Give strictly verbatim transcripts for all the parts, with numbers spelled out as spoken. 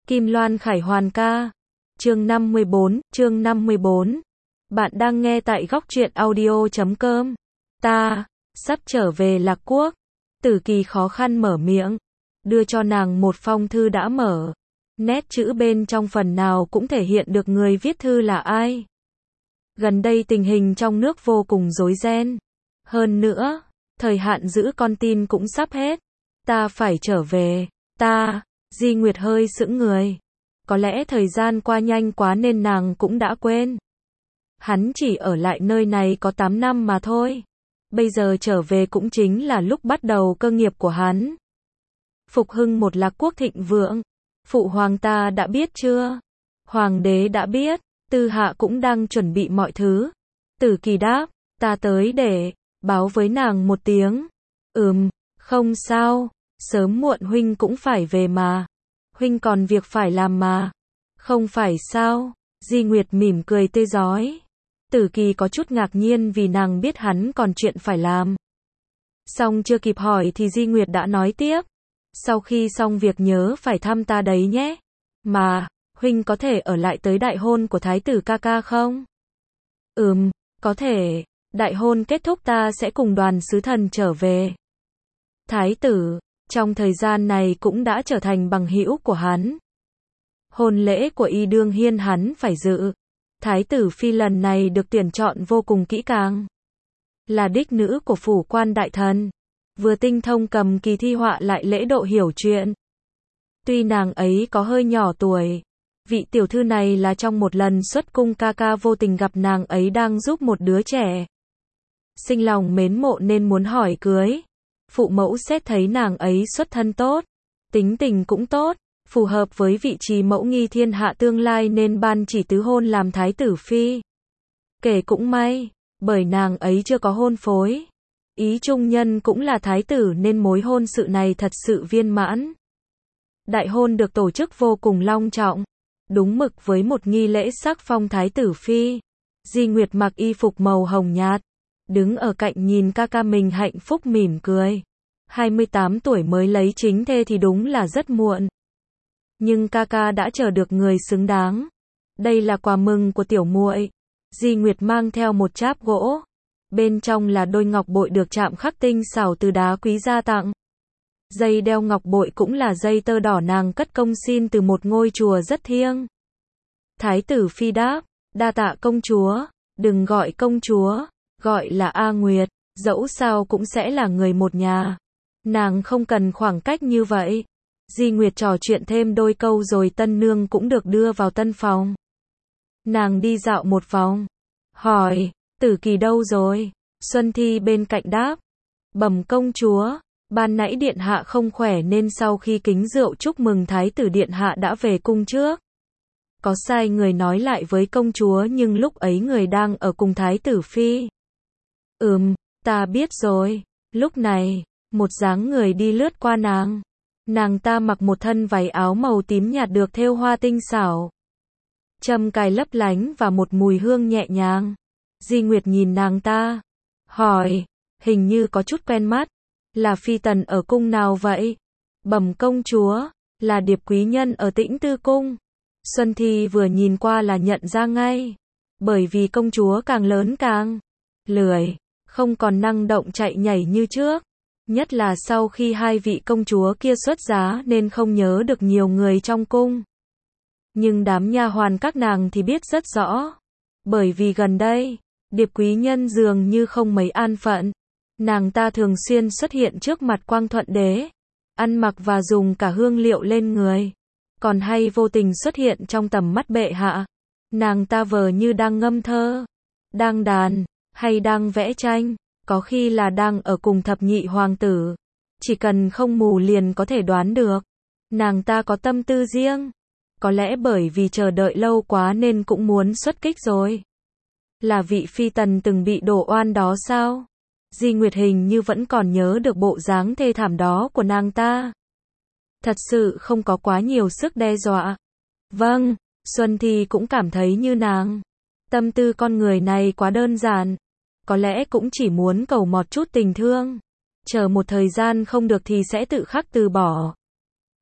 Kim Loan Khải Hoàn ca. Chương năm mươi bốn, chương năm mươi bốn. Bạn đang nghe tại góc truyện audio chấm com. Ta, sắp trở về Lạc Quốc. Tử Kỳ khó khăn mở miệng, đưa cho nàng một phong thư đã mở. Nét chữ bên trong phần nào cũng thể hiện được người viết thư là ai. Gần đây tình hình trong nước vô cùng rối ren. Hơn nữa, thời hạn giữ con tin cũng sắp hết. Ta phải trở về. Ta, Di Nguyệt hơi sững người. Có lẽ thời gian qua nhanh quá nên nàng cũng đã quên. Hắn chỉ ở lại nơi này có tám năm mà thôi. Bây giờ trở về cũng chính là lúc bắt đầu cơ nghiệp của hắn. Phục hưng một Lạc Quốc thịnh vượng. Phụ hoàng ta đã biết chưa? Hoàng đế đã biết. Tư hạ cũng đang chuẩn bị mọi thứ. Tử Kỳ đáp, ta tới để báo với nàng một tiếng. Ừm, không sao, sớm muộn huynh cũng phải về mà. Huynh còn việc phải làm mà. Không phải sao? Di Nguyệt mỉm cười tươi rói. Tử Kỳ có chút ngạc nhiên vì nàng biết hắn còn chuyện phải làm. Xong chưa kịp hỏi thì Di Nguyệt đã nói tiếp. Sau khi xong việc nhớ phải thăm ta đấy nhé. Mà, huynh có thể ở lại tới đại hôn của thái tử ca ca không? Ừm, có thể. Đại hôn kết thúc ta sẽ cùng đoàn sứ thần trở về. Thái tử, trong thời gian này cũng đã trở thành bằng hữu của hắn. Hôn lễ của Y đương hiên hắn phải dự. Thái tử phi lần này được tuyển chọn vô cùng kỹ càng. Là đích nữ của phủ quan đại thần. Vừa tinh thông cầm kỳ thi họa lại lễ độ hiểu chuyện. Tuy nàng ấy có hơi nhỏ tuổi, vị tiểu thư này là trong một lần xuất cung ca ca vô tình gặp nàng ấy đang giúp một đứa trẻ. Sinh lòng mến mộ nên muốn hỏi cưới. Phụ mẫu xét thấy nàng ấy xuất thân tốt, tính tình cũng tốt, phù hợp với vị trí mẫu nghi thiên hạ tương lai nên ban chỉ tứ hôn làm thái tử phi. Kể cũng may, bởi nàng ấy chưa có hôn phối. Ý trung nhân cũng là thái tử nên mối hôn sự này thật sự viên mãn. Đại hôn được tổ chức vô cùng long trọng, đúng mực với một nghi lễ sắc phong thái tử phi. Di Nguyệt mặc y phục màu hồng nhạt, đứng ở cạnh nhìn ca ca mình hạnh phúc mỉm cười. hai mươi tám tuổi mới lấy chính thê thì đúng là rất muộn. Nhưng ca ca đã chờ được người xứng đáng. Đây là quà mừng của tiểu muội. Di Nguyệt mang theo một cháp gỗ. Bên trong là đôi ngọc bội được chạm khắc tinh xảo từ đá quý gia tặng. Dây đeo ngọc bội cũng là dây tơ đỏ nàng cất công xin từ một ngôi chùa rất thiêng. Thái tử phi đáp, đa tạ công chúa, đừng gọi công chúa, gọi là A Nguyệt, dẫu sao cũng sẽ là người một nhà. Nàng không cần khoảng cách như vậy. Di Nguyệt trò chuyện thêm đôi câu rồi tân nương cũng được đưa vào tân phòng. Nàng đi dạo một vòng, hỏi, Tử Kỳ đâu rồi? Xuân Thi bên cạnh đáp, bẩm công chúa, ban nãy điện hạ không khỏe nên sau khi kính rượu chúc mừng thái tử điện hạ đã về cung trước. Có sai người nói lại với công chúa nhưng lúc ấy người đang ở cùng thái tử phi. Ừm, ta biết rồi. Lúc này, một dáng người đi lướt qua nàng. Nàng ta mặc một thân váy áo màu tím nhạt được thêu hoa tinh xảo. Châm cài lấp lánh và một mùi hương nhẹ nhàng. Di Nguyệt nhìn nàng ta, hỏi, hình như có chút quen mắt. Là phi tần ở cung nào vậy? Bẩm công chúa, là điệp quý nhân ở Tĩnh Tư cung. Xuân Thi vừa nhìn qua là nhận ra ngay. Bởi vì công chúa càng lớn càng lười, không còn năng động chạy nhảy như trước. Nhất là sau khi hai vị công chúa kia xuất giá nên không nhớ được nhiều người trong cung. Nhưng đám nha hoàn các nàng thì biết rất rõ. Bởi vì gần đây, điệp quý nhân dường như không mấy an phận. Nàng ta thường xuyên xuất hiện trước mặt Quang Thuận đế, ăn mặc và dùng cả hương liệu lên người. Còn hay vô tình xuất hiện trong tầm mắt bệ hạ. Nàng ta vờ như đang ngâm thơ, đang đàn, hay đang vẽ tranh. Có khi là đang ở cùng thập nhị hoàng tử. Chỉ cần không mù liền có thể đoán được. Nàng ta có tâm tư riêng. Có lẽ bởi vì chờ đợi lâu quá nên cũng muốn xuất kích rồi. Là vị phi tần từng bị đổ oan đó sao? Di Nguyệt hình như vẫn còn nhớ được bộ dáng thê thảm đó của nàng ta. Thật sự không có quá nhiều sức đe dọa. Vâng, Xuân Thi cũng cảm thấy như nàng. Tâm tư con người này quá đơn giản. Có lẽ cũng chỉ muốn cầu mọt chút tình thương. Chờ một thời gian không được thì sẽ tự khắc từ bỏ.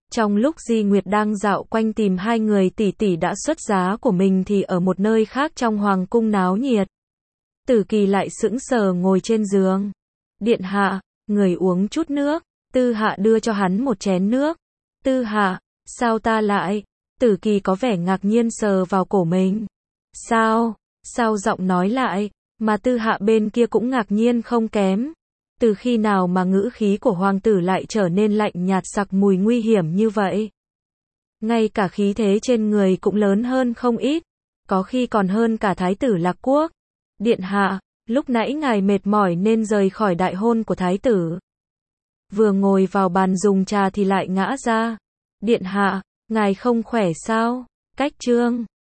Trong lúc Di Nguyệt đang dạo quanh tìm hai người tỷ tỷ đã xuất giá của mình thì ở một nơi khác trong hoàng cung náo nhiệt. Tử Kỳ lại sững sờ ngồi trên giường. Điện hạ, người uống chút nước. Tư Hạ đưa cho hắn một chén nước. Tư Hạ, sao ta lại? Tử Kỳ có vẻ ngạc nhiên sờ vào cổ mình. Sao? Sao giọng nói lại? Mà Tư Hạ bên kia cũng ngạc nhiên không kém. Từ khi nào mà ngữ khí của hoàng tử lại trở nên lạnh nhạt sặc mùi nguy hiểm như vậy? Ngay cả khí thế trên người cũng lớn hơn không ít. Có khi còn hơn cả thái tử Lạc Quốc. Điện hạ, lúc nãy ngài mệt mỏi nên rời khỏi đại hôn của thái tử. Vừa ngồi vào bàn dùng trà thì lại ngã ra. Điện hạ, ngài không khỏe sao? Cách chương